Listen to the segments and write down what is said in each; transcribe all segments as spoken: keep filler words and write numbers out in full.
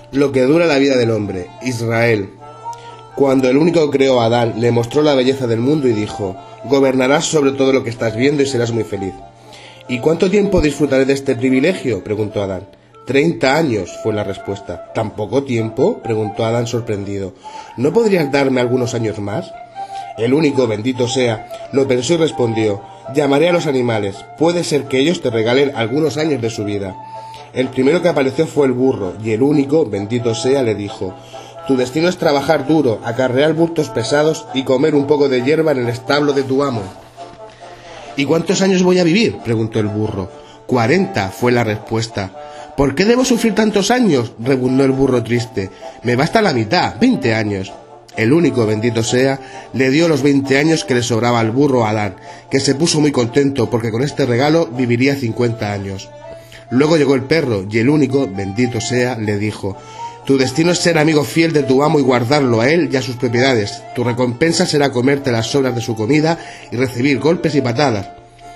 Lo que dura la vida del hombre. Israel. Cuando el único que creó a Adán le mostró la belleza del mundo y dijo: gobernarás sobre todo lo que estás viendo y serás muy feliz. ¿Y cuánto tiempo disfrutaré de este privilegio?, preguntó Adán. Treinta años, fue la respuesta. ¿Tan poco tiempo?, preguntó Adán sorprendido. ¿No podrías darme algunos años más? El único, bendito sea, lo pensó y respondió: llamaré a los animales, puede ser que ellos te regalen algunos años de su vida. El primero que apareció fue el burro, y el único, bendito sea, le dijo: tu destino es trabajar duro, acarrear bultos pesados y comer un poco de hierba en el establo de tu amo. ¿Y cuántos años voy a vivir?, preguntó el burro. Cuarenta, fue la respuesta. ¿Por qué debo sufrir tantos años?, rebuznó el burro triste. Me basta la mitad, veinte años. El único, bendito sea, le dio los veinte años que le sobraba al burro a Adán, que se puso muy contento porque con este regalo viviría cincuenta años. Luego llegó el perro, y el único, bendito sea, le dijo: tu destino es ser amigo fiel de tu amo y guardarlo a él y a sus propiedades. Tu recompensa será comerte las sobras de su comida y recibir golpes y patadas.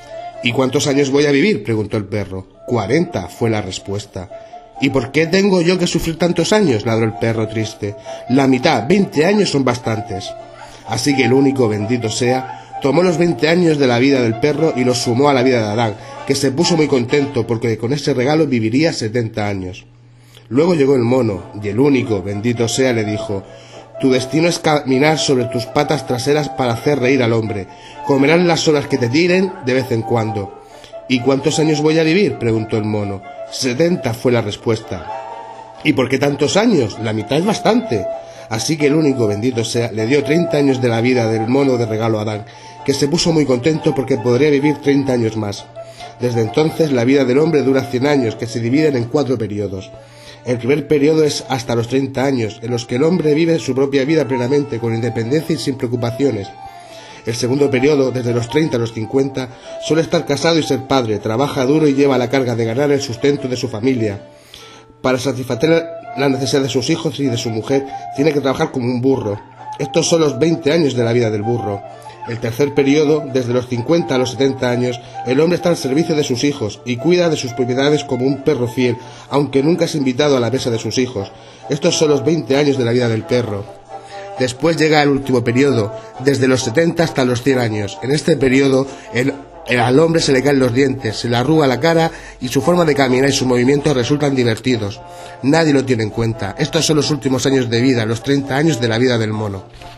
¿Y cuántos años voy a vivir?, preguntó el perro. Cuarenta, fue la respuesta. ¿Y por qué tengo yo que sufrir tantos años?, ladró el perro triste. La mitad, veinte años son bastantes. Así que el único, bendito sea, tomó los veinte años de la vida del perro y los sumó a la vida de Adán, que se puso muy contento porque con ese regalo viviría setenta años. Luego llegó el mono, y el único, bendito sea, le dijo: tu destino es caminar sobre tus patas traseras para hacer reír al hombre. Comerás las horas que te tiren de vez en cuando. ¿Y cuántos años voy a vivir?, preguntó el mono. Setenta, fue la respuesta. ¿Y por qué tantos años? La mitad es bastante. Así que el único, bendito sea, le dio treinta años de la vida del mono de regalo a Adán, que se puso muy contento porque podría vivir treinta años más. Desde entonces la vida del hombre dura cien años, que se dividen en cuatro periodos. El primer periodo es hasta los treinta años, en los que el hombre vive su propia vida plenamente, con independencia y sin preocupaciones. El segundo periodo, desde los treinta a los cincuenta, suele estar casado y ser padre, trabaja duro y lleva la carga de ganar el sustento de su familia. Para satisfacer la necesidad de sus hijos y de su mujer, tiene que trabajar como un burro. Estos son los veinte años de la vida del burro. El tercer periodo, desde los cincuenta a los setenta años, el hombre está al servicio de sus hijos y cuida de sus propiedades como un perro fiel, aunque nunca es invitado a la mesa de sus hijos. Estos son los veinte años de la vida del perro. Después llega el último periodo, desde los setenta hasta los cien años. En este periodo, el, el, al hombre se le caen los dientes, se le arruga la cara y su forma de caminar y sus movimientos resultan divertidos. Nadie lo tiene en cuenta. Estos son los últimos años de vida, los treinta años de la vida del mono.